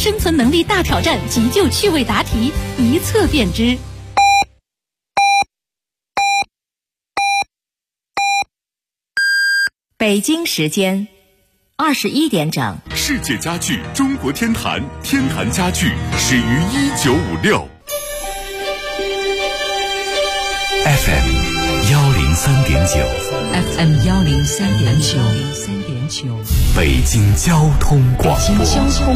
生存能力大挑战急救趣味答题，一测便知。 北京时间21点整。 世界家具中国天坛，天坛家具始于1956。FM 103.9，FM 103.9， 北京交通广播， 北京交通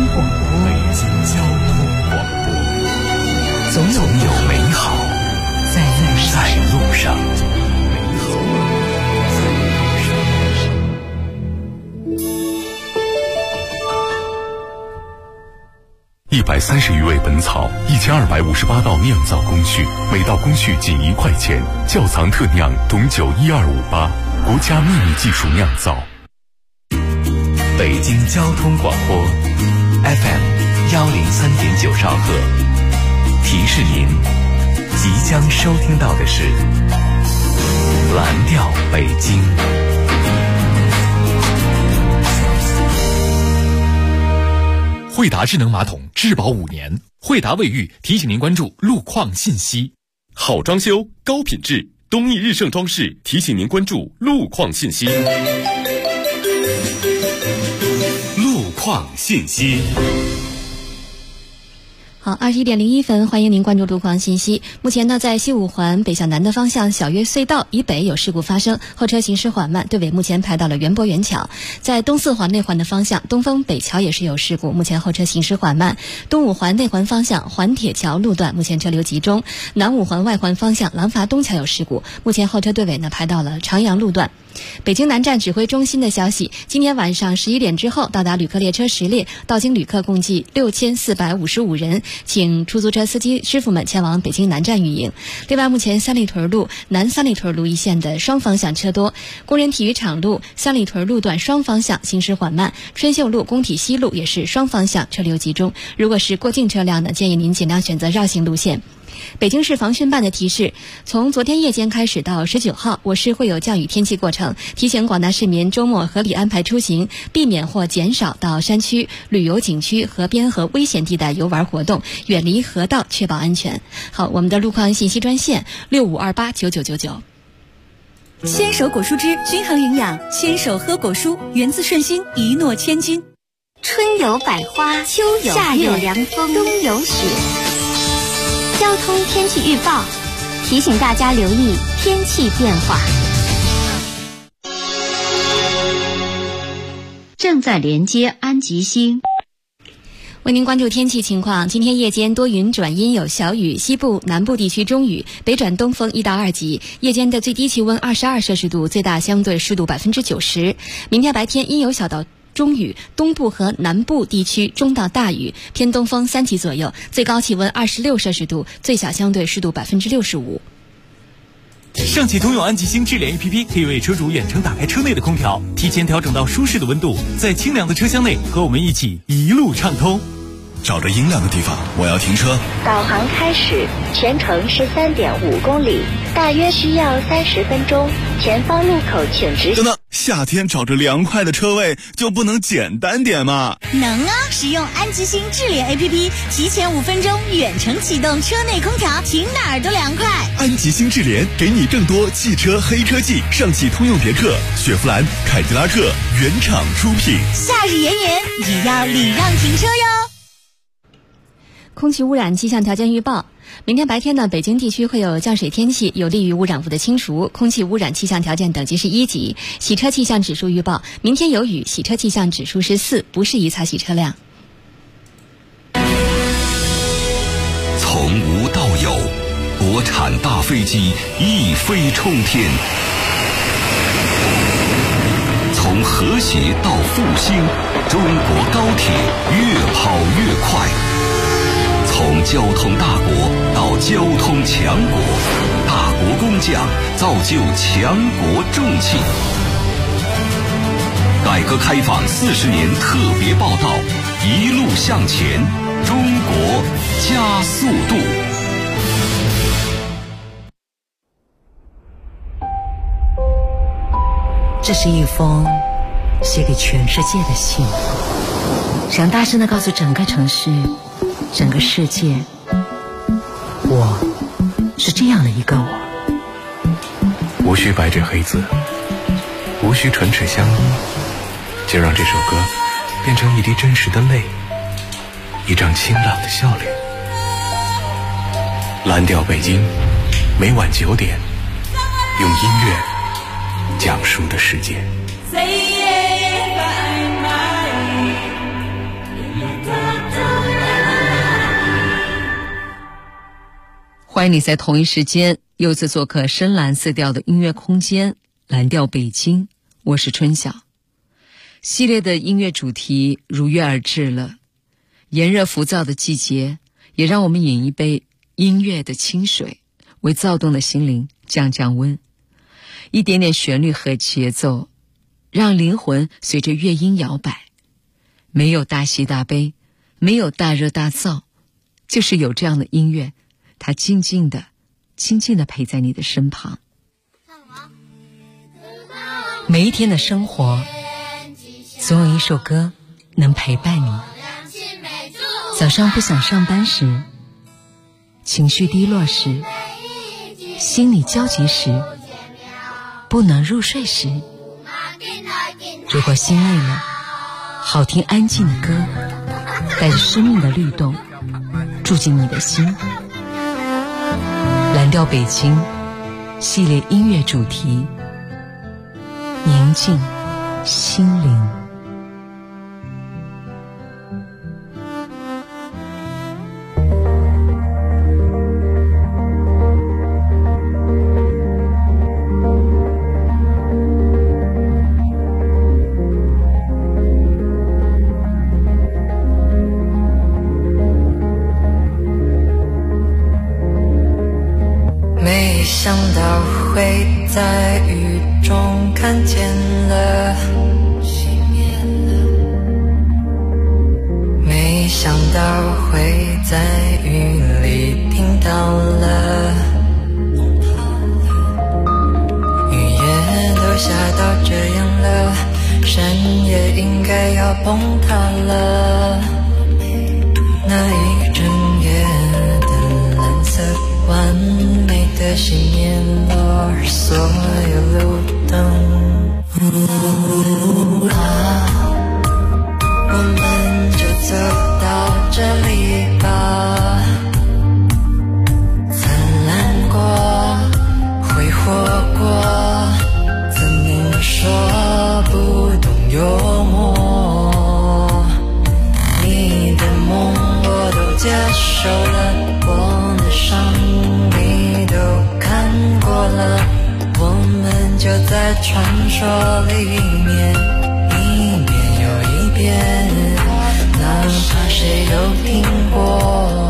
广播， 总有美好在路上。130余味本草，1258道酿造工序，每道工序仅1块钱。窖藏特酿董酒12588，国家秘密技术酿造。北京交通广播 FM 103.9兆赫，提示您，即将收听到的是蓝调北京。 惠达智能马桶质保5年，惠达卫浴提醒您关注路况信息。 好装修，高品质，东义日盛装饰提醒您关注路况信息。路况信息。 好，21点01分，欢迎您关注路况信息。目前呢，在西五环北向南的方向小约隧道以北有事故发生，后车行驶缓慢，队尾目前排到了园博园桥。在东四环内环的方向，东风北桥也是有事故，目前后车行驶缓慢。东五环内环方向环铁桥路段目前车流集中。南五环外环方向廊坊东桥有事故，目前后车队尾呢排到了长阳路段。北京南站指挥中心的消息，今天晚上11点之后到达旅客列车10列，到京旅客共计6455人，请出租车司机师傅们前往北京南站运营。另外，目前三里屯路南三里屯路一线的双方向车多，工人体育场路三里屯路段双方向行驶缓慢，春秀路工体西路也是双方向车流集中。如果是过境车辆呢，建议您尽量选择绕行路线。北京市防汛办的提示，从昨天夜间开始到19号，我市会有降雨天气过程，提醒广大市民周末合理安排出行，避免或减少到山区、旅游景区、河边和危险地带游玩活动，远离河道，确保安全。好，我们的路况信息专线65289999。 牵手果蔬汁均衡营养，牵手喝果蔬，源自顺心，一诺千金。 春有百花，秋有夏有凉风，冬有雪。交通天气预报提醒大家留意天气变化。 正在连接安吉星。 为您关注天气情况，今天夜间多云转阴有小雨，西部南部地区中雨，北转东风1到2级，夜间的最低气温22摄氏度，最大相对湿度90%。明天白天阴有小到中雨，东部和南部地区中到大雨，偏东风3级左右，最高气温26摄氏度，最小相对湿度65%。 上汽通用安吉星智联 APP 可以为车主远程打开车内的空调，提前调整到舒适的温度，在清凉的车厢内和我们一起一路畅通。 找着阴凉的地方，我要停车。 导航开始，全程13.5公里，大约需要30分钟。前方路口请直行。 等等，夏天找着凉快的车位就不能简单点吗？ 能啊！使用安吉星智联 APP， 提前5分钟远程启动车内空调，停哪儿都凉快。 安吉星智联给你更多汽车黑科技，上汽通用别克、雪佛兰、凯迪拉克原厂出品。 夏日炎炎，也要礼让停车哟。 空气污染气象条件预报，明天白天呢，北京地区会有降水天气，有利于污染物的清除，空气污染气象条件等级是1级。洗车气象指数预报，明天有雨，洗车气象指数是4，不适宜擦洗车辆。 从无到有，国产大飞机一飞冲天，从和谐到复兴，中国高铁越跑越快。从交通大国到交通强国，大国工匠造就强国重器。改革开放40年特别报道，一路向前，中国加速度。 这是一封写给全世界的信。 想大声地告诉整个城市，整个世界，我是这样的一个我。 无需白纸黑字，无需唇齿相依，就让这首歌变成一滴真实的泪，一张清朗的笑脸。蓝调北京，每晚9点，用音乐讲述的世界。 欢迎你在同一时间又次做客深蓝色调的音乐空间，蓝调北京，我是春晓。系列的音乐主题如约而至了，炎热浮躁的季节，也让我们饮一杯音乐的清水，为躁动的心灵降降温。一点点旋律和节奏，让灵魂随着乐音摇摆。没有大喜大悲，没有大热大燥，就是有这样的音乐，它静静地陪在你的身旁。每一天的生活，总有一首歌能陪伴你。早上不想上班时，情绪低落时，心里焦急时，不能入睡时，如果心累了，好听安静的歌，带着生命的律动，住进你的心。蓝调北京系列音乐主题，宁静心灵。 想到会在雨中看见了，熄灭了。没想到会在雨里听到了，雨也都下到这样了，山也应该要崩塌了。那一整夜的蓝色完美的熄灭了所有路灯，我们就走到这里吧，灿烂过，挥霍过，怎能说不懂幽默？你的梦我都接受了，我的伤你都看过了，我们就在传说里面一遍又一遍，哪怕谁都听过。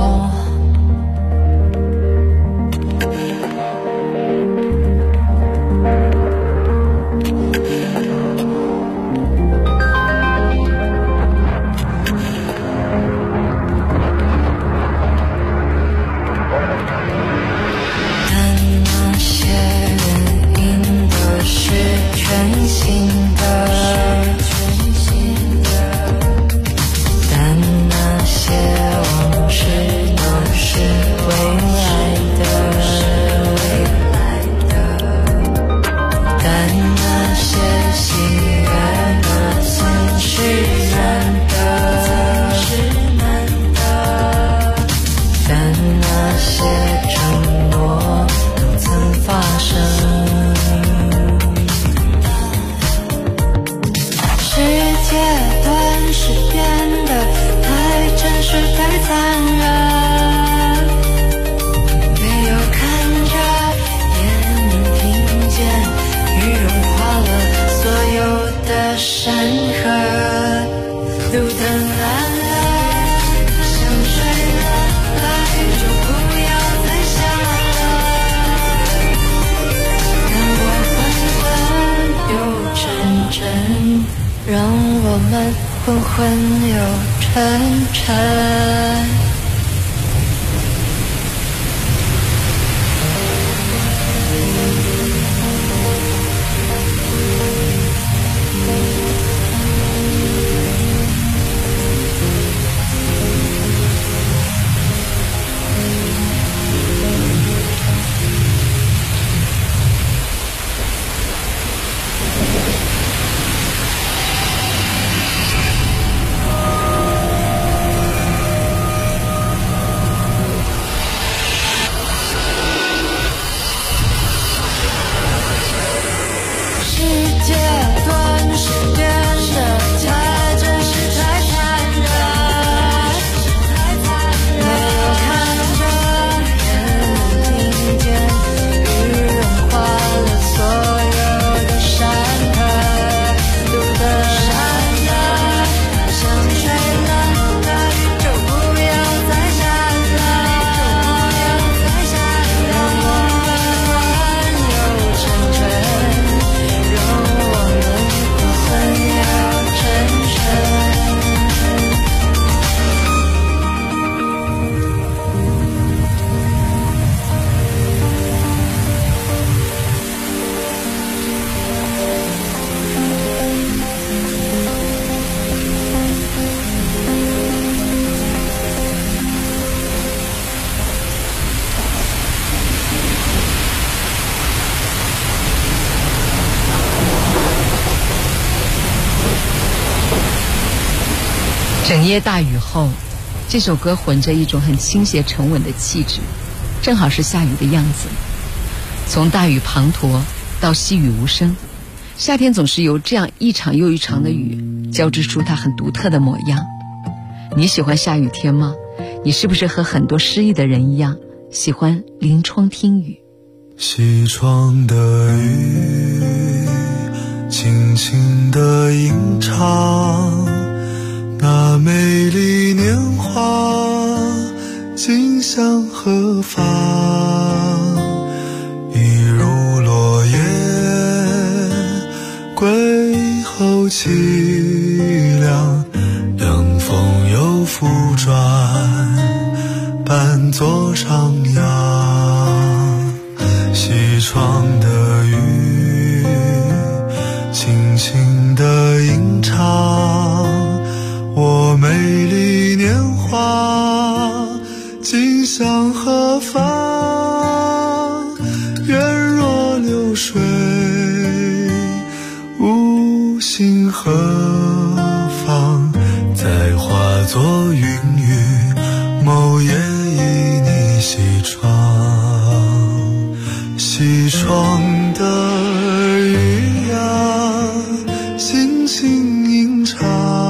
让我们昏昏又沉沉。 整夜大雨后，这首歌混着一种很倾斜沉稳的气质，正好是下雨的样子。从大雨滂沱到细雨无声，夏天总是由这样一场又一场的雨交织出它很独特的模样。你喜欢下雨天吗？你是不是和很多失意的人一样，喜欢临窗听雨？ 西窗的雨轻轻地吟唱，那美丽年华今向何方？一如落叶归后凄凉，凉风又复转，伴作徜徉。西窗的雨轻轻地吟唱，我美丽年华今向何方？愿若流水无心何方？再化作云雨，某夜依你西窗。西窗的雨呀，轻轻吟唱，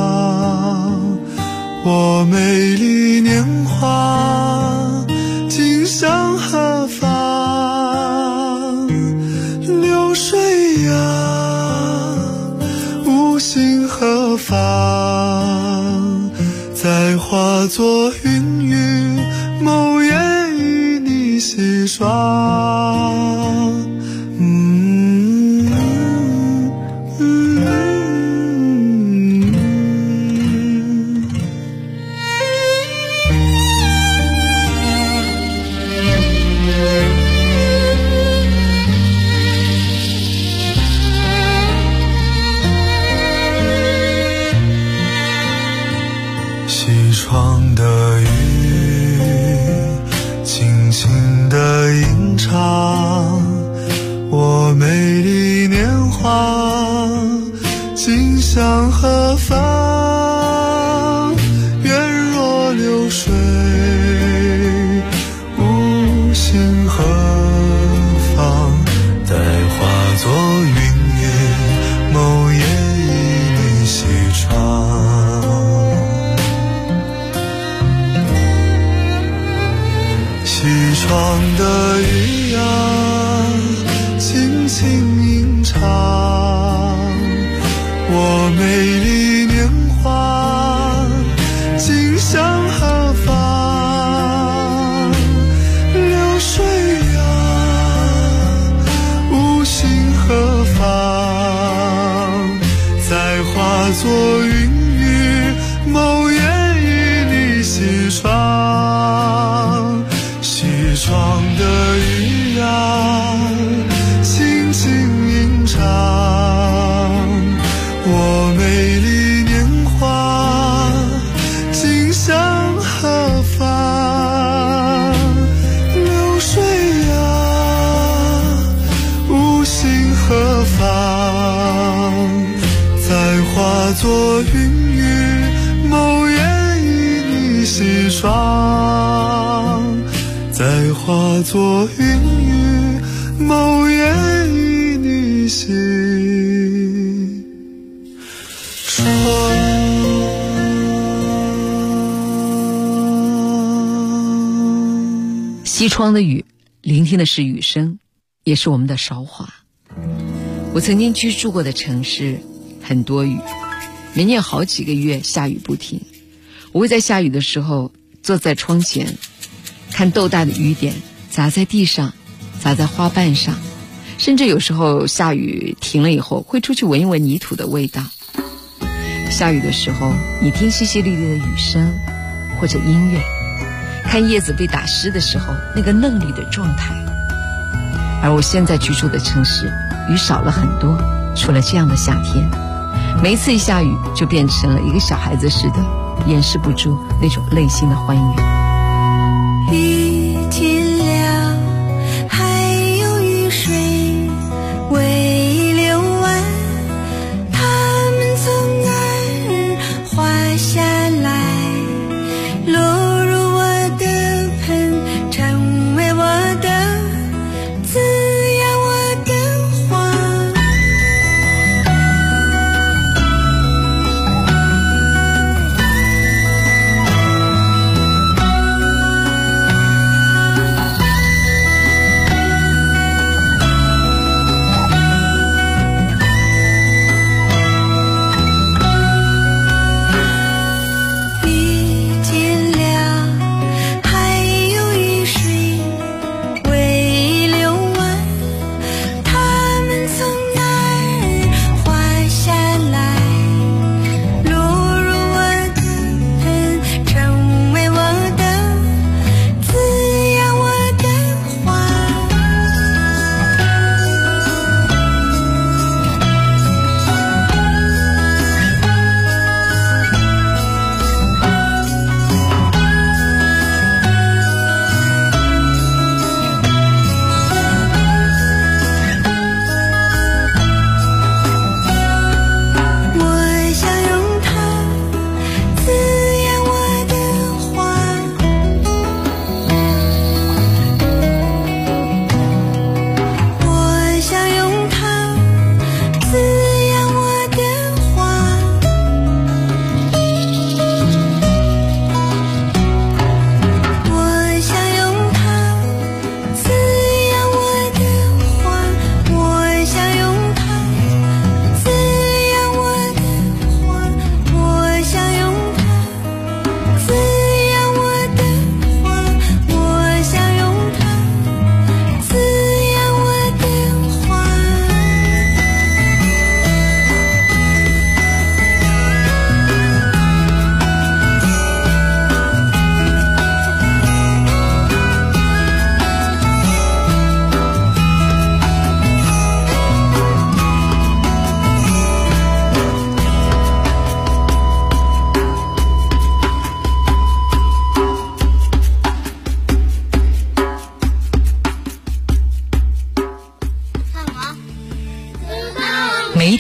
我美丽年华今向何方？流水呀，无心何方？再化作云雨，某夜依你西窗。西窗的雨轻轻地吟唱，我美丽年华今向何方？愿若流水无心何方？再化作云雨，某夜依你西窗。西窗的雨呀，轻轻吟唱，我美丽年华今向何方？流水呀，无心何方？再化作云雨，某夜依你西窗。西窗的雨呀，轻轻吟唱，我美丽年华今向何方？流水呀，无心何方？再化作云雨，某夜依你西窗。再化作云雨，某夜依你西窗。 西窗的雨，聆听的是雨声，也是我们的韶华。我曾经居住过的城市很多雨，每年有好几个月下雨不停。我会在下雨的时候坐在窗前，看豆大的雨点砸在地上，砸在花瓣上，甚至有时候下雨停了以后会出去闻一闻泥土的味道。下雨的时候，你听淅淅沥沥的雨声或者音乐，看叶子被打湿的时候那个嫩绿的状态。而我现在居住的城市雨少了很多，除了这样的夏天，每一次一下雨就变成了一个小孩子似的，掩饰不住那种内心的欢愉。 雨停了，还有雨水未流完，它们从哪儿滑下来？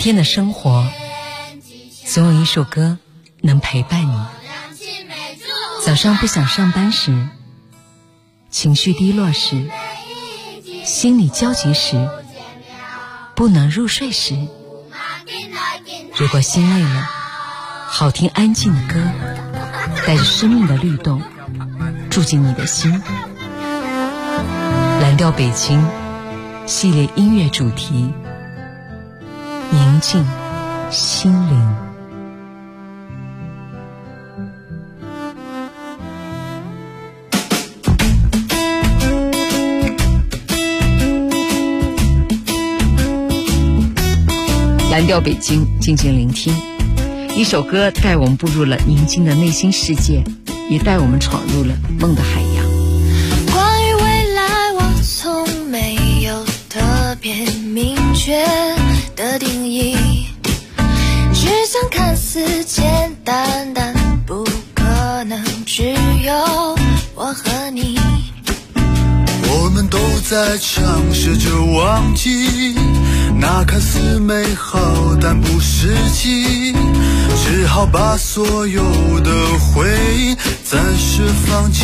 天的生活，总有一首歌能陪伴你。早上不想上班时，情绪低落时，心里焦急时，不能入睡时，如果心累了，好听安静的歌，带着生命的律动，住进你的心。蓝调北京系列音乐主题，宁静心灵。蓝调北京，静静聆听。一首歌带我们步入了宁静的内心世界，也带我们闯入了梦的海洋。 关于未来，我从没有特别明确的定义，只想看似简单，但不可能只有我和你。 我们都在尝试着忘记那看似美好但不实际，只好把所有的回忆暂时放弃。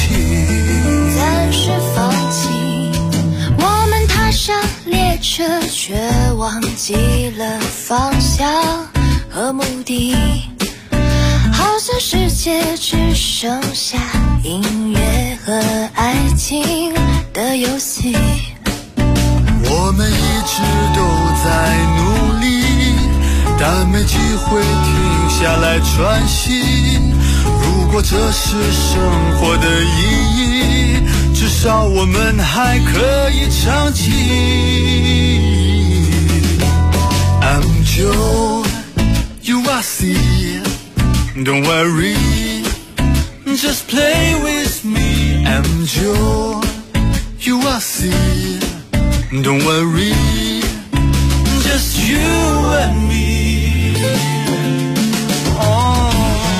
我们踏上列车，却忘记了方向和目的，好像世界只剩下音乐和爱情的游戏。 我们一直都在努力，但没机会停下来喘息。如果这是生活的意义，至少我们还可以长期。I'm Joe, you are C, don't worry, just play with me. I'm Joe, you are C.Don't worry, just you and me. Oh.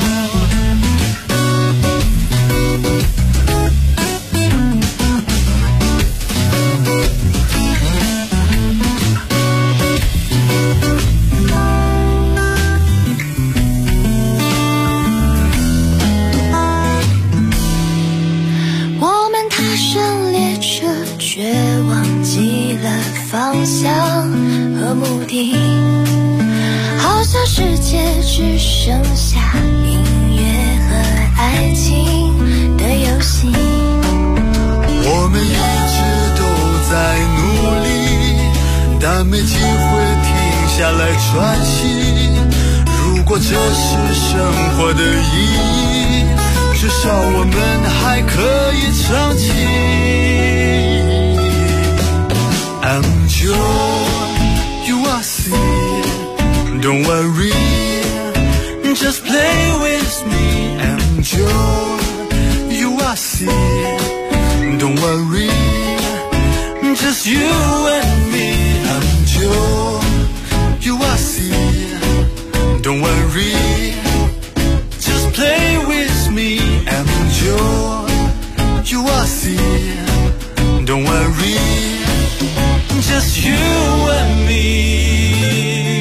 我们踏上列车，却忘记了方向和目的，好像世界只剩下音乐和爱情的游戏。 我们一直都在努力，但没机会停下来喘息。如果这是生活的意义，至少我们还可以长期。I'm Joe, you are C, don't worry, just play with me. I'm Joe, you are C, don't worry, just you and me. I'm Joe, you are C, don't worry, just play with me. I'm Joe, you are C, don't worry.Just you and me.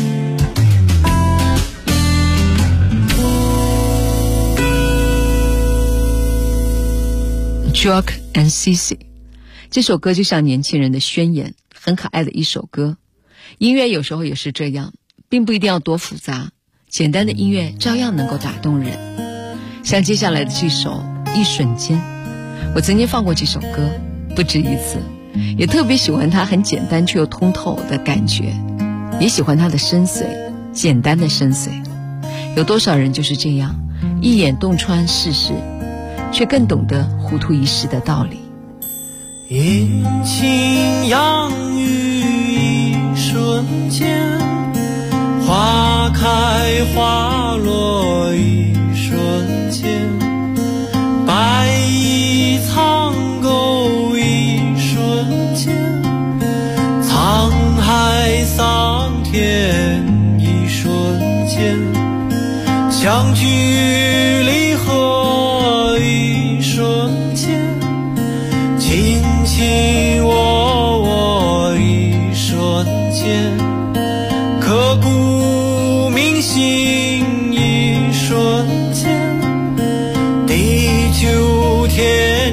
Jock and Cici 这首歌就像年轻人的宣言，很可爱的一首歌。音乐有时候也是这样，并不一定要多复杂，简单的音乐照样能够打动人。像接下来的这首一瞬间，我曾经放过这首歌不止一次，也特别喜欢它很简单却又通透的感觉，也喜欢它的深邃，简单的深邃。有多少人就是这样，一眼洞穿世事，却更懂得糊涂一时的道理。 阴晴阳雨一瞬间，花开花落一瞬间，白衣苍狗一瞬间，沧海桑田一瞬间，相聚离合一瞬间，卿卿我我一瞬间，刻骨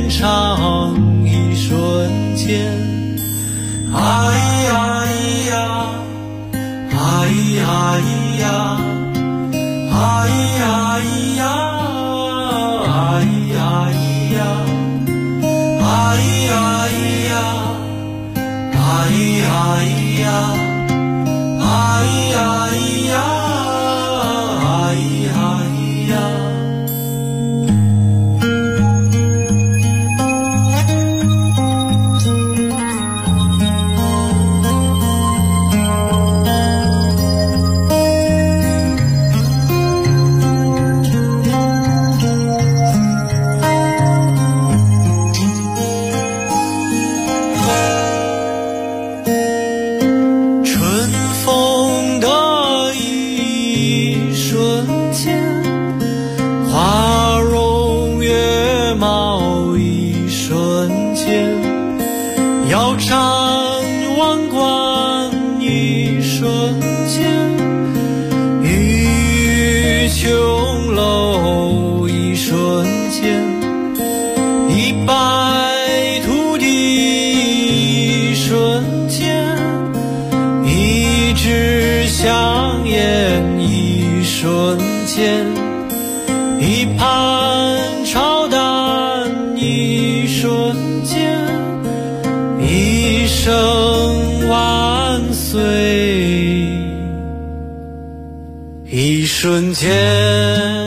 延长一瞬间。哎呀咿呀，哎呀咿呀，哎呀咿呀，哎呀咿呀，哎呀咿呀，哎呀咿呀，哎呀咿呀，哎呀咿呀。一盘炒蛋，一瞬间，一声万岁，一瞬间。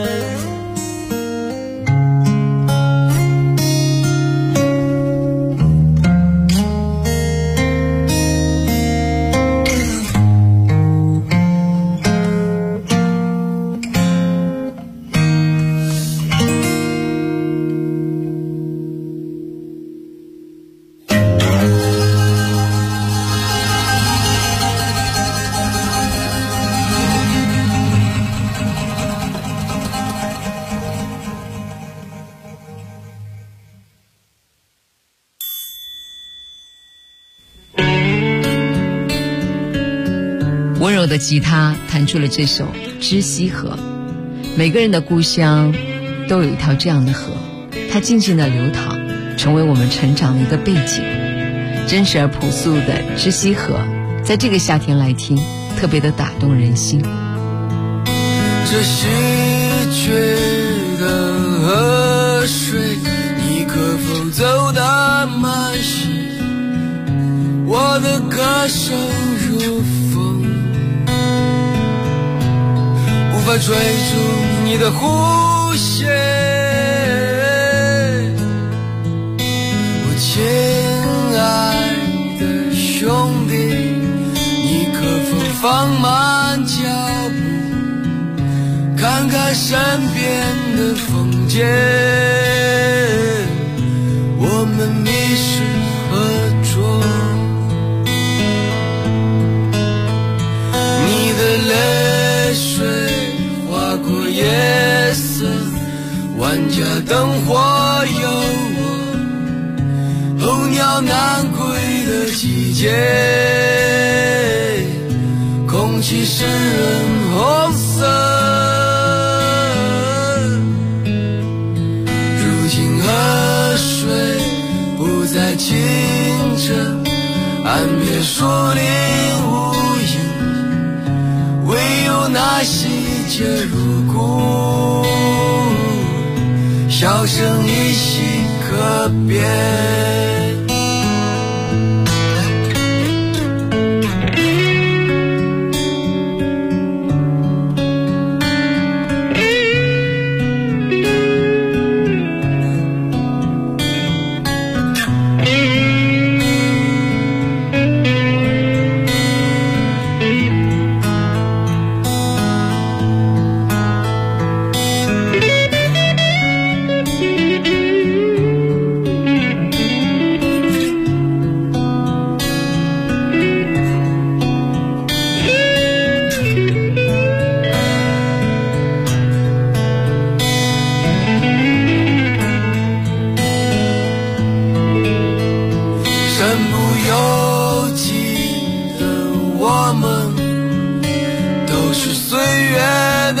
温柔的吉他弹出了这首《知溪河》。每个人的故乡都有一条这样的河，它静静的流淌，成为我们成长的一个背景。真实而朴素的知溪河，在这个夏天来听，特别的打动人心。 这稀缺的河水，你可否走得慢些？我的歌声如风，无法追逐你的弧线。我亲爱的兄弟，你可否放慢脚步，看看身边的风景，我们迷失河中。你的泪水划过夜色，万家灯火有我，候鸟南归的季节，空气湿润红色。如今河水不再清澈，岸边树林无影，唯有那细节如故，销声依稀可辨。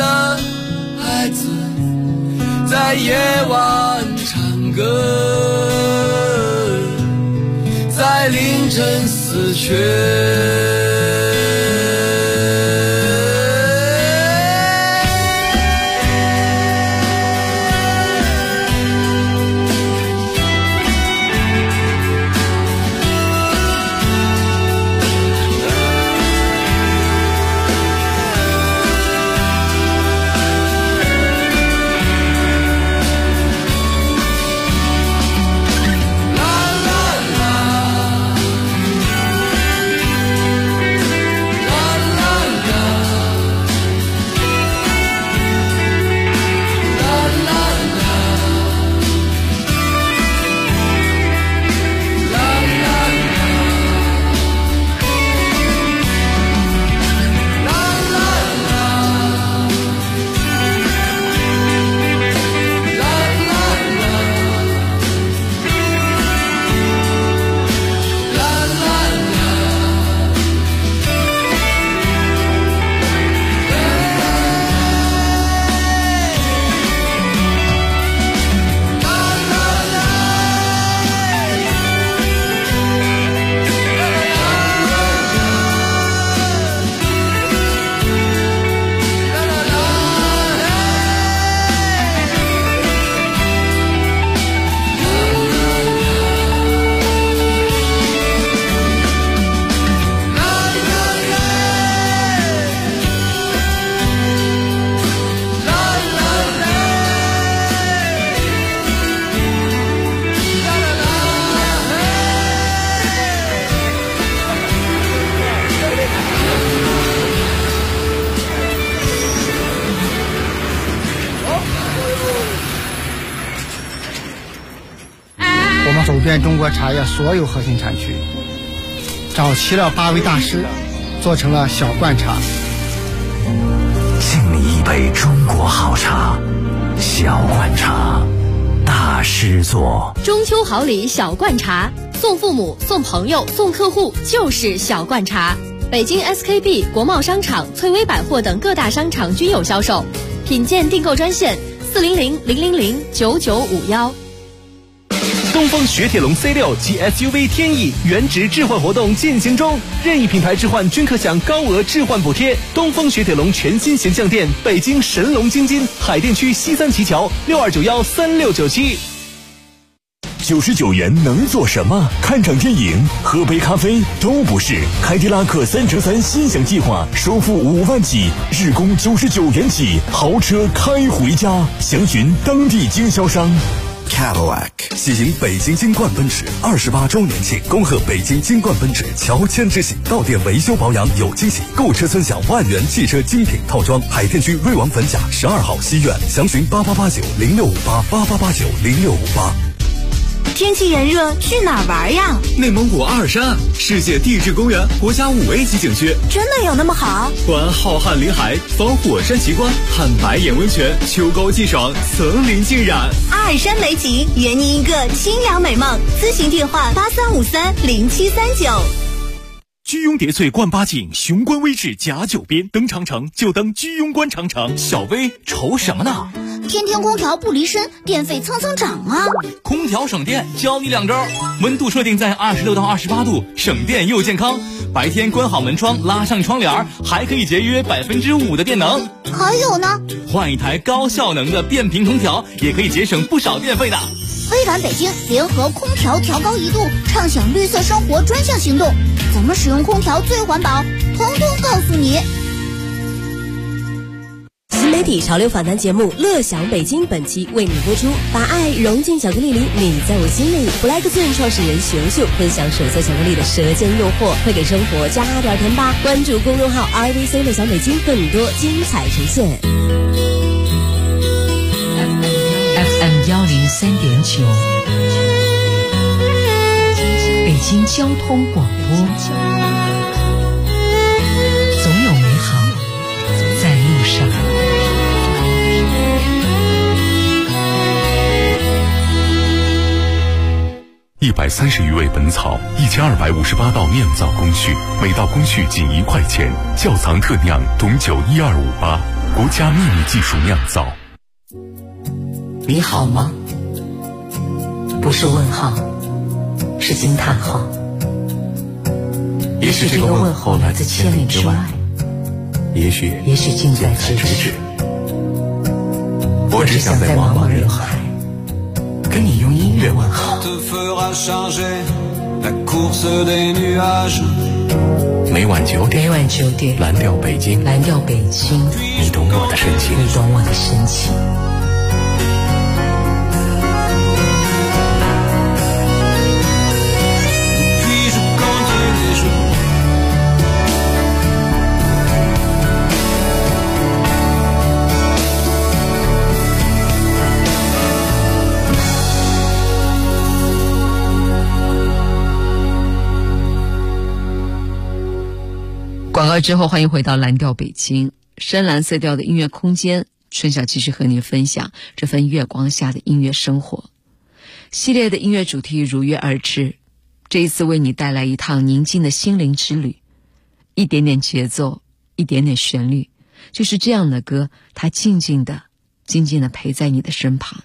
在夜晚唱歌， 红尘死去。 走遍中国茶叶所有核心产区，找齐了8位大师，做成了小罐茶。 敬你一杯中国好茶，小罐茶，大师做。 中秋好礼小罐茶，送父母、送朋友、送客户就是小罐茶。北京 SKP、国贸商场、翠微百货等各大商场均有销售。品鉴订购专线400-000-9951。 东风雪铁龙 C6 及 SUV 天翼原值置换活动进行中，任意品牌置换均可享高额置换补贴。东风雪铁龙全新形象店，北京神龙京津海淀区西三旗桥62913697。 99元能做什么？看场电影、喝杯咖啡都不是。凯迪拉克3乘3心想计划，首付5万起，日供99元起，豪车开回家。详询当地经销商。 Cadillac 喜迎北京金冠奔驰28周年庆，恭贺北京金冠奔驰乔迁之喜，到店维修保养有惊喜，购车尊享万元汽车精品套装。海淀区瑞王粉甲12号西苑，详询8889065888890658。 天气炎热，去哪儿玩呀？ 内蒙古阿尔山，世界地质公园国家5A级景区， 真的有那么好？ 观浩瀚林海，访火山奇观，看白眼温泉，秋高气爽，层林尽染。 阿尔山美景，圆你一个清凉美梦。咨询电话83530739。 居庸叠翠冠八景，雄关微志甲9边，登长城就登居庸关长城。小薇愁什么呢？ 天天空调不离身，电费蹭蹭涨啊！ 空调省电，教你2招：温度设定在26到28度，省电又健康。白天关好门窗，拉上窗帘，还可以节约5%的电能。 还有呢， 换一台高效能的变频空调，也可以节省不少电费的。 微软北京联合空调调高1度，畅享绿色生活专项行动，怎么使用空调最环保，统统告诉你。 新媒体潮流访谈节目《乐享北京》本期为你播出，把爱融进巧克力里，你在我心里。Black Zone 创始人熊秀分享手做巧克力的舌尖诱惑，会给生活加点甜吧。关注公众号 RVC 乐享北京，更多精彩呈现。 FM 103.9，北京交通广播，总有美好在路上。 130余味本草，1258道酿造工序，每道工序仅1块钱。窖藏特酿董酒12588，国家秘密技术酿造。 你好吗？不是问号，是惊叹号。 也许这个问候来自千里之外，也许近在咫尺。我只想在茫茫人海跟你用音乐问好。每晚9点，蓝调北京，你懂我的深情。 广告之后，欢迎回到蓝调北京，深蓝色调的音乐空间。春晓继续和您分享这份月光下的音乐生活。系列的音乐主题如约而至，这一次为你带来一趟宁静的心灵之旅，一点点节奏，一点点旋律，就是这样的歌，它静静的陪在你的身旁。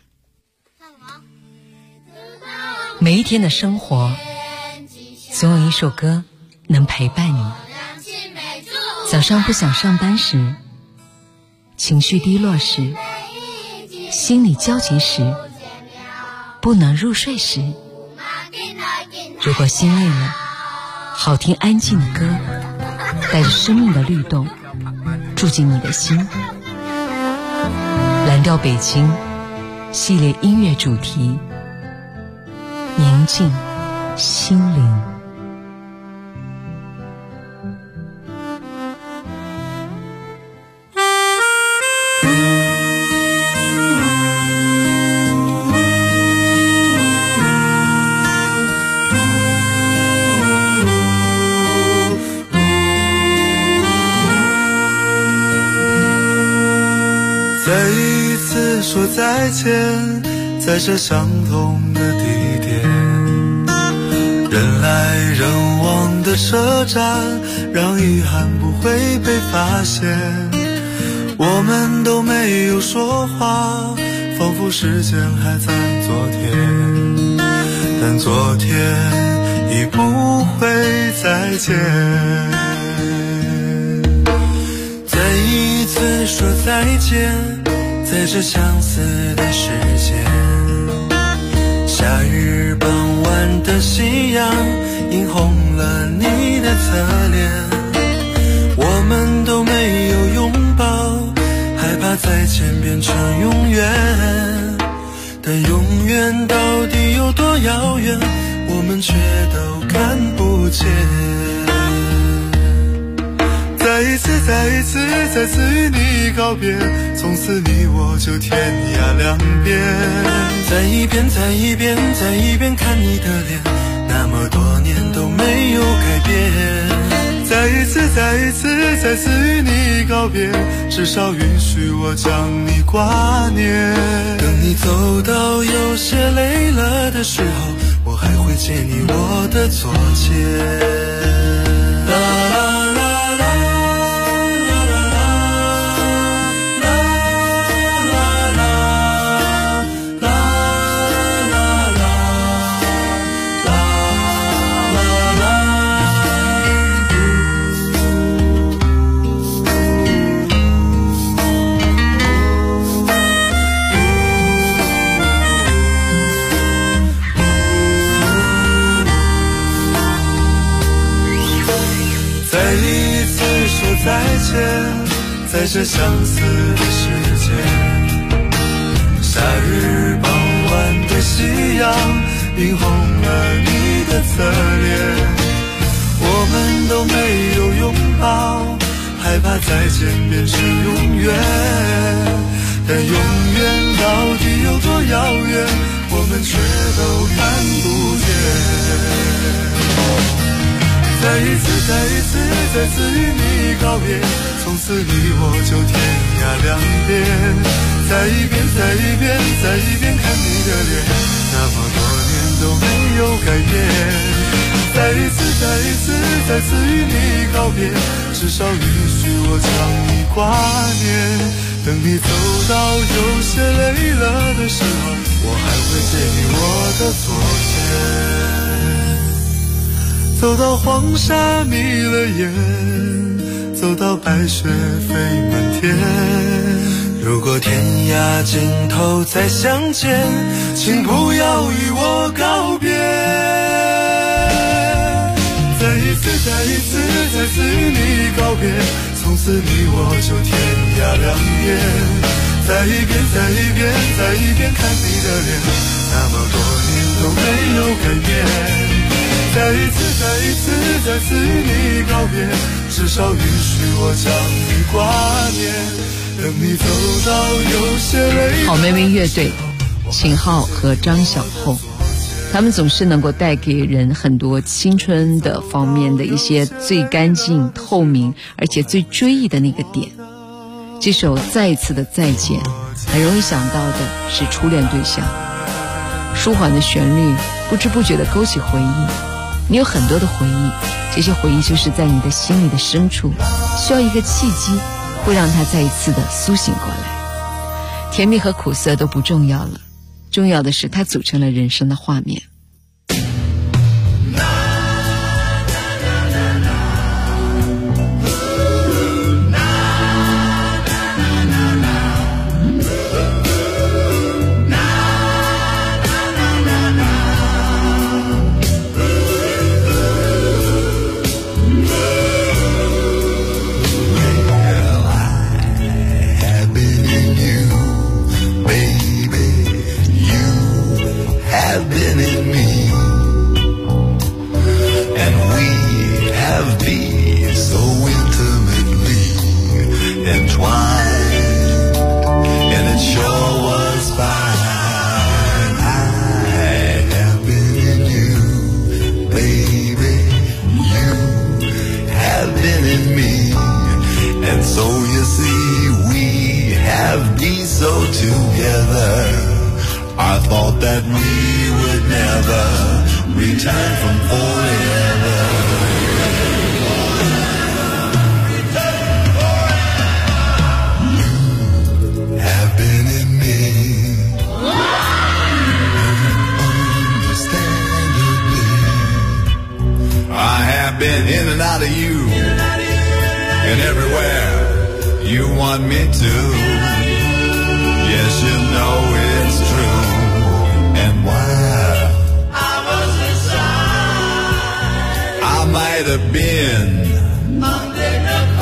每一天的生活，总有一首歌能陪伴你。早上不想上班时，情绪低落时，心里焦急时，不能入睡时，如果心累了，好听安静的歌，带着生命的律动，住进你的心。蓝调北京系列音乐主题，宁静心灵。 说再见，在这相同的地点，人来人往的车站，让遗憾不会被发现。我们都没有说话，仿佛时间还在昨天，但昨天已不会再见。再一次说再见，在这相似的时间，夏日傍晚的夕阳映红了你的侧脸。我们都没有拥抱，害怕再见变成永远，但永远到底有多遥远，我们却都看不见。再一次与你告别，从此你我就天涯两边。再一遍看你的脸，那么多年都没有改变。再一次与你告别，至少允许我将你挂念。等你走到有些累了的时候，我还会借你我的左肩。再见，在这相似的时间，夏日傍晚的夕阳映红了你的侧脸。我们都没有拥抱，害怕再见变成永远，但永远到底有多遥远，我们却都看不见。再一次与你告别，从此你我就天涯两边。再一遍看你的脸，那么多年都没有改变。再一次与你告别，至少允许我将你挂念。等你走到有些累了的时候，我还会借你我的左肩。 走到黄沙迷了眼，走到白雪飞满天。如果天涯尽头再相见，请不要与我告别。再一次再一次再次与你告别，从此你我就天涯两边。再一遍再一遍再一遍看你的脸，那么多年都没有改变。再一次再一次再次与你告别，至少允许我将你挂念，等你走到有些累。 好妹妹乐队，秦昊和张小厚，他们总是能够带给人很多青春的方面的一些最干净透明而且最追忆的那个点。这首再一次的再见，很容易想到的是初恋对象，舒缓的旋律不知不觉地勾起回忆。你有很多的回忆，这些回忆就是在你的心里的深处，需要一个契机会让它再一次的苏醒过来。甜蜜和苦涩都不重要了，重要的是它组成了人生的画面。 Been in and out of you, and everywhere you want me to. Yes, you know it's true. And while I was inside, I might have been undignified,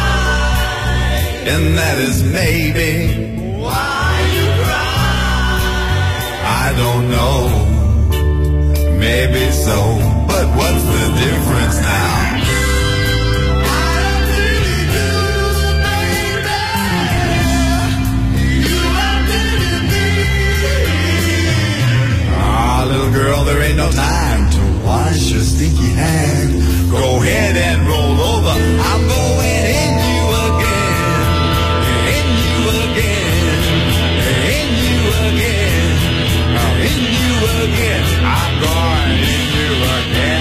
and that is maybe why you cry. I don't know, maybe so. But what's the difference now? I really do, baby. You are really me. Ah, little girl, there ain't no time to wash your stinky hand. Go ahead and roll over. I'm going in you again. In you again. In you again. In you again. I'm going in you again.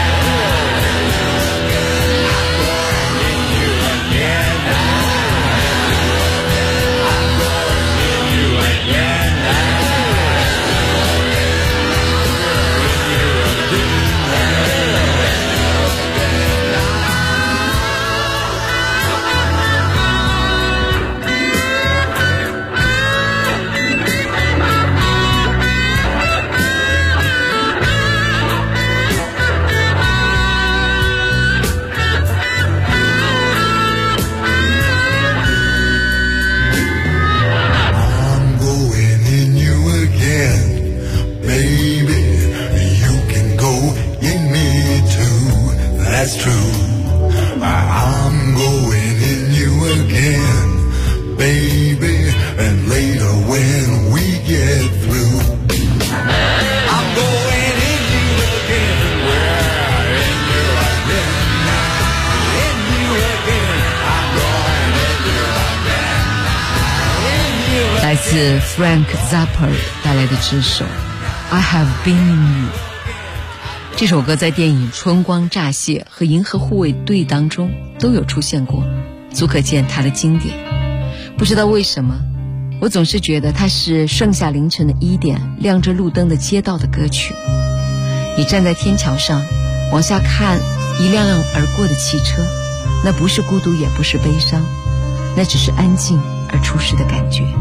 That's true. I'm going in you again, baby. And later when we get through, I'm going in you again. We're in you again. In you again. I'm going in you again. In you again. 来自 Frank Zappa 带来的这首 I Have Been in You。这首歌在电影《春光乍泄》和《银河护卫队》当中都有出现过，足可见它的经典。不知道为什么，我总是觉得它是盛夏凌晨的1点亮着路灯的街道的歌曲。你站在天桥上， 往下看一辆辆而过的汽车，那不是孤独，也不是悲伤，那只是安静而出世的感觉。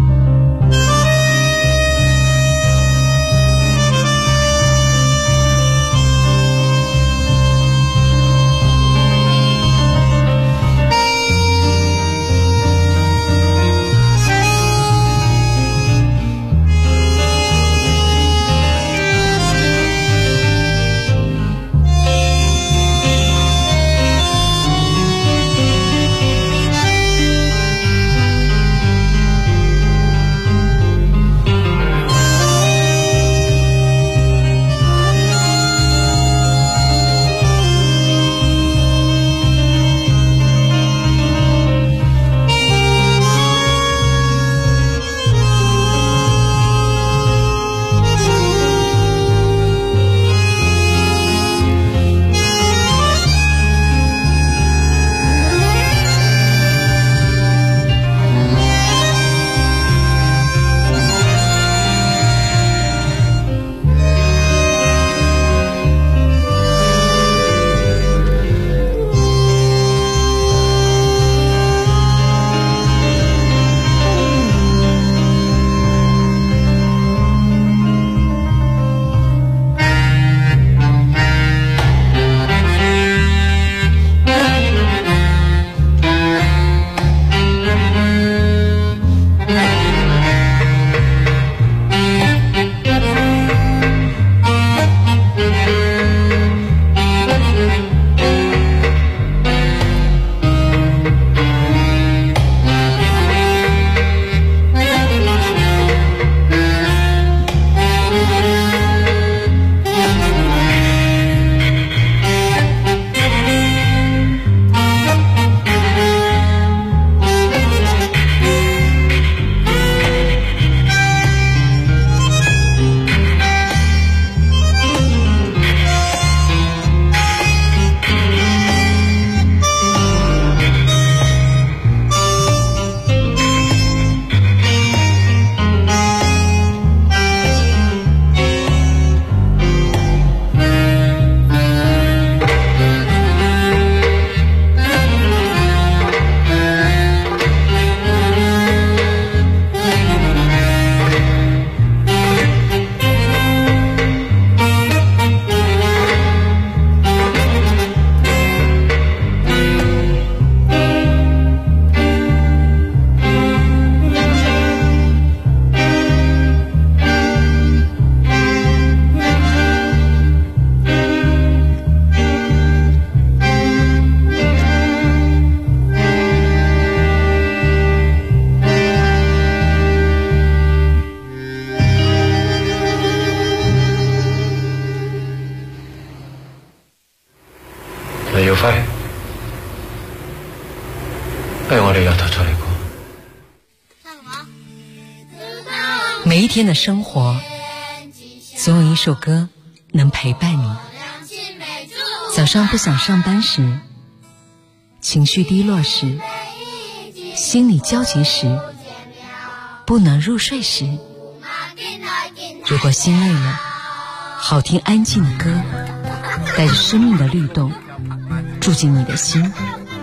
每一天的生活，总有一首歌能陪伴你。早上不想上班时，情绪低落时，心里焦急时，不能入睡时，如果心累了，好听安静的歌，带着生命的律动，住进你的心。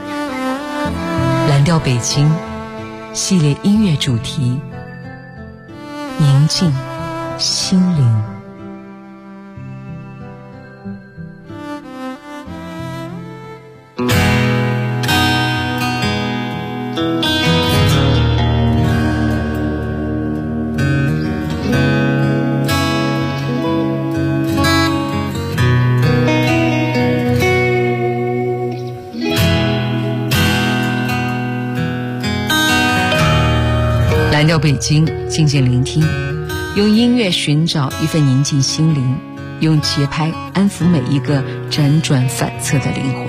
蓝调北京系列音乐主题，宁静心灵。蓝调北京，静静聆听，用音乐寻找一份宁静心灵，用节拍安抚每一个辗转反侧的灵魂。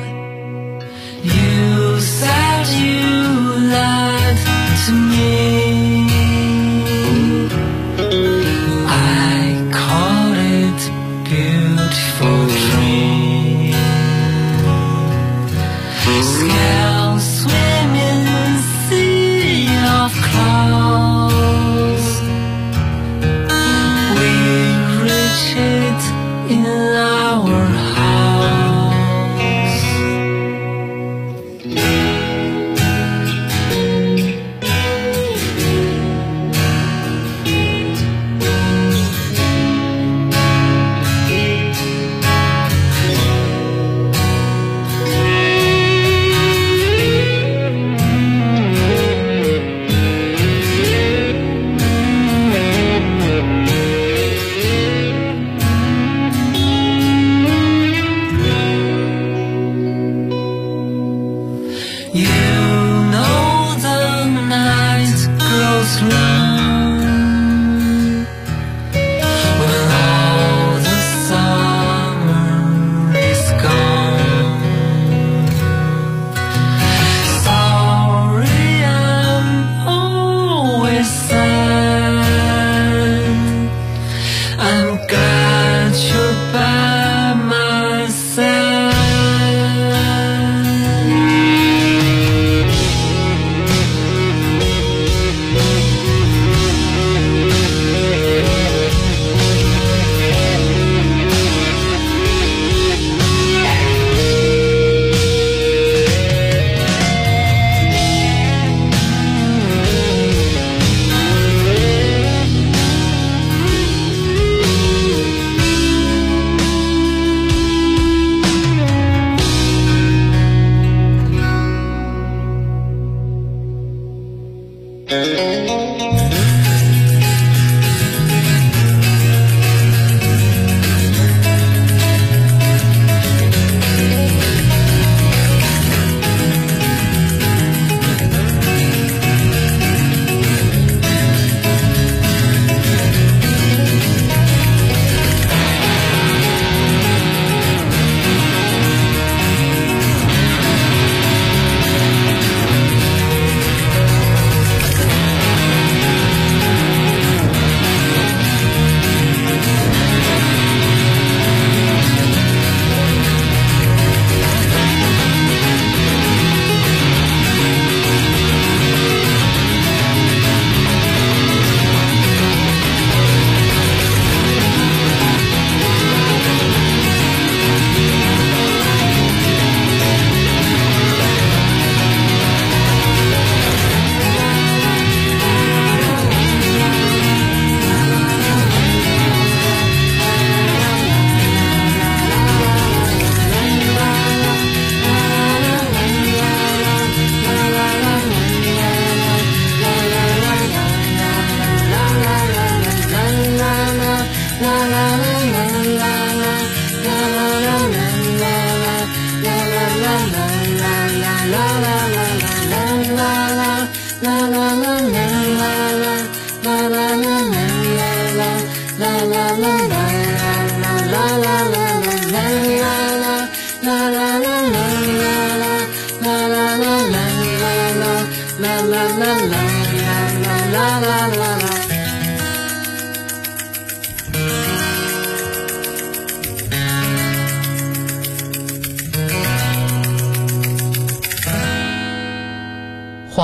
You said you lied to me, I called it beautiful dream. Scales swim in the sea of clouds, we reach it in our house.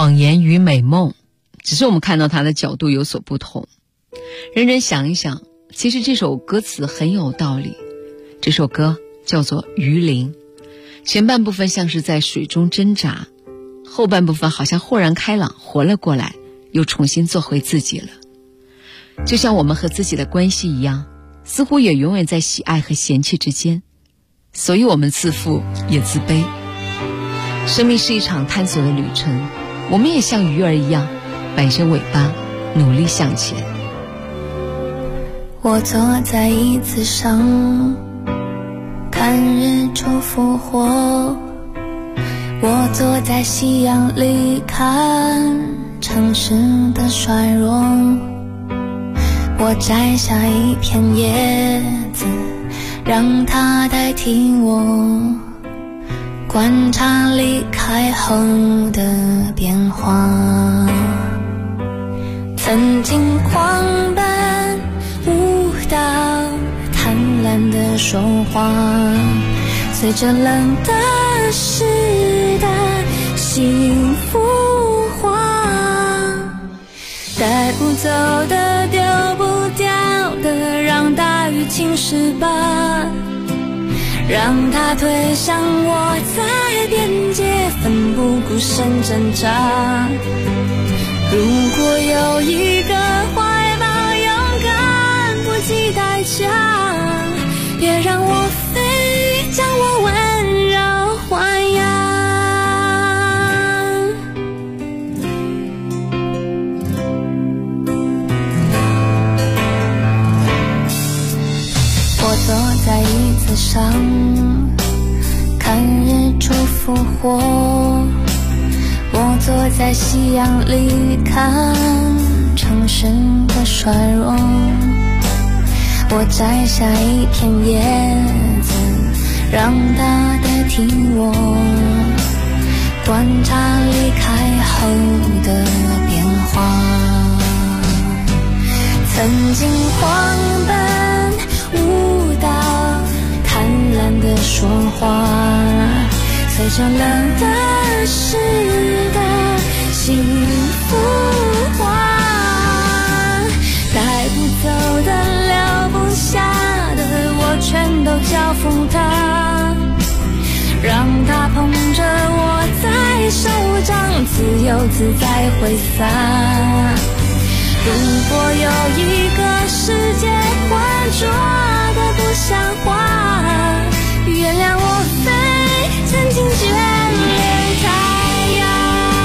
谎言与美梦，只是我们看到它的角度有所不同。认真想一想，其实这首歌词很有道理。这首歌叫做《鱼鳞》，前半部分像是在水中挣扎，后半部分好像豁然开朗，活了过来，又重新做回自己了。就像我们和自己的关系一样，似乎也永远在喜爱和嫌弃之间，所以我们自负也自卑。生命是一场探索的旅程，我们也像鱼儿一样摆着尾巴努力向前。 我坐在椅子上看日出复活，我坐在夕阳里看城市的衰弱，我摘下一片叶子让它代替我，观察离开后的变化。曾经狂奔舞蹈，贪婪的说话，随着冷的湿的幸福化，带不走的丢不掉的，让大雨侵蚀吧，让它推向我在边界奋不顾身挣扎。如果有一个怀抱勇敢不计代价，别让我飞，将我温柔豢养。我坐在椅子上看日出复活，我坐在夕阳里看城市的衰弱，我摘下一片叶子让它代替我，观察离开后的变化。曾经狂奔舞蹈，贪婪的说话，随着冷的湿的幸福化，带不走的留不下的，我全都交付它，让它捧着我在手掌，自由自在挥洒。如果有一个世界浑浊的不像话，原谅我飞，曾经眷恋太阳。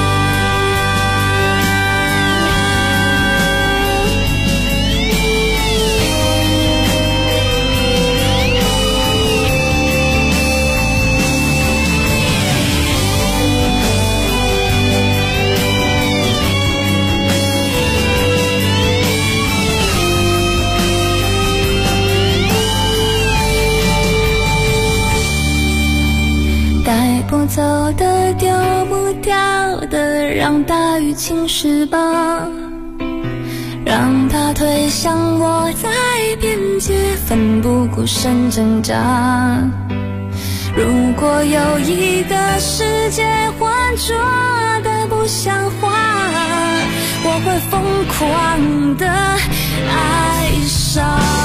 带不走的丢不掉的，让大雨侵蚀吧，让它推向我在边界奋不顾身挣扎。如果有一个世界浑浊的不像话，我会疯狂的爱上。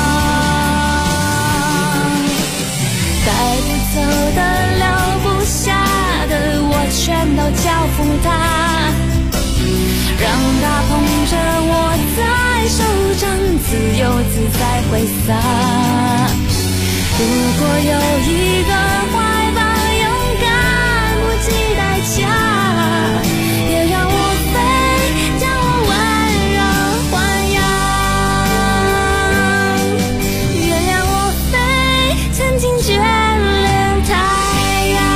带不走的留不下的，我全都交付它，让它捧着我在手掌，自由自在挥洒。如果有一个怀抱勇敢不计代价，别让我飞，将我温柔豢养。原谅我飞，曾经眷恋太阳。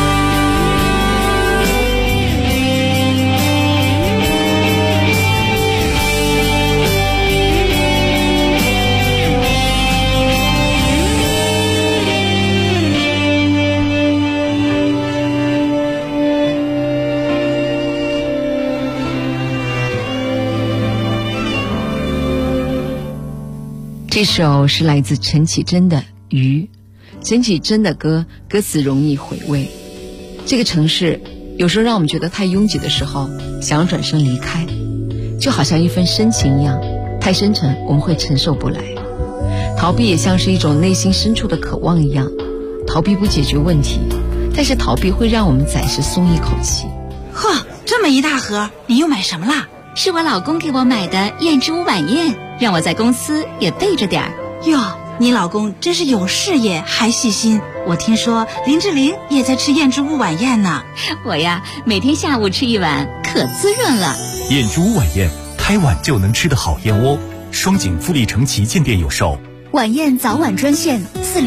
这首是来自陈绮贞的《鱼》。陈绮贞的歌词容易回味，这个城市有时候让我们觉得太拥挤的时候，想要转身离开，就好像一份深情一样，太深沉我们会承受不来。逃避也像是一种内心深处的渴望一样，逃避不解决问题，但是逃避会让我们暂时松一口气。 呵，这么一大盒，你又买什么啦？ 是我老公给我买的燕之屋晚宴，让我在公司也备着点儿。 哟，你老公真是有事业还细心。我听说林志玲也在吃燕之屋晚宴呢。 我呀，每天下午吃一碗，可滋润了。 燕之屋晚宴，开碗就能吃的好燕窝，双井富力城旗舰店有售。 晚宴早晚专线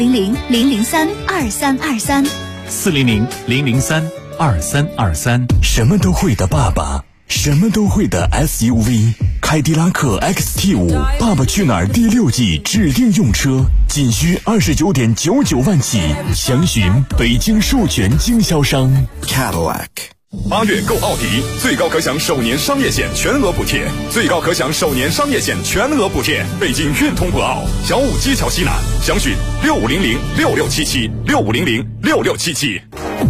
400-003-2323，400-003-2323。 什么都会的爸爸，什么都会的 SUV， 凯迪拉克 XT5 爸爸去哪儿第6季指定用车，仅需29.99万起，详询北京授权经销商 Cadillac。8月购奥迪，最高可享首年商业险全额补贴，最高可享首年商业险全额补贴。北京运通博奥，小武基桥西南，详询6500-6677，6500-6677。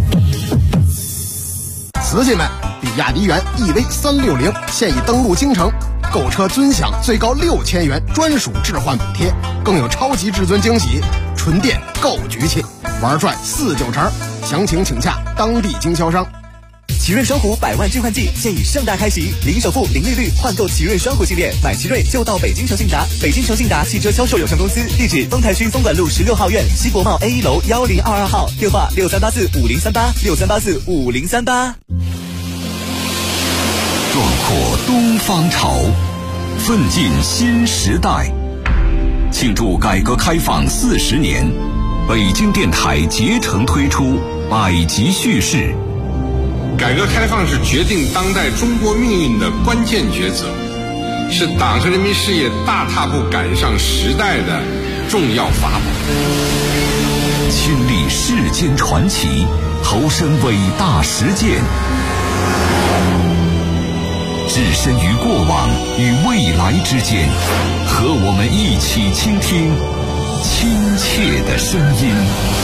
瓷器们，比亚迪元 EV360现已登陆京城，购车尊享最高6000元专属置换补贴，更有超级至尊惊喜，纯电够局气，玩转4-9成。详情请洽当地经销商。 奇瑞双虎100万置换季现已盛大开启，零首付、零利率换购奇瑞双虎系列，买奇瑞就到北京诚信达。北京诚信达汽车销售有限公司，地址丰台区丰管路16号院西国贸 A1 楼1022号，电话63845038，63845038。 壮阔东方潮，奋进新时代。庆祝改革开放40年，北京电台竭诚推出百集叙事。 改革开放是决定当代中国命运的关键抉择，是党和人民事业大踏步赶上时代的重要法宝。 亲历世间传奇，投身伟大实践，置身于过往与未来之间，和我们一起倾听亲切的声音。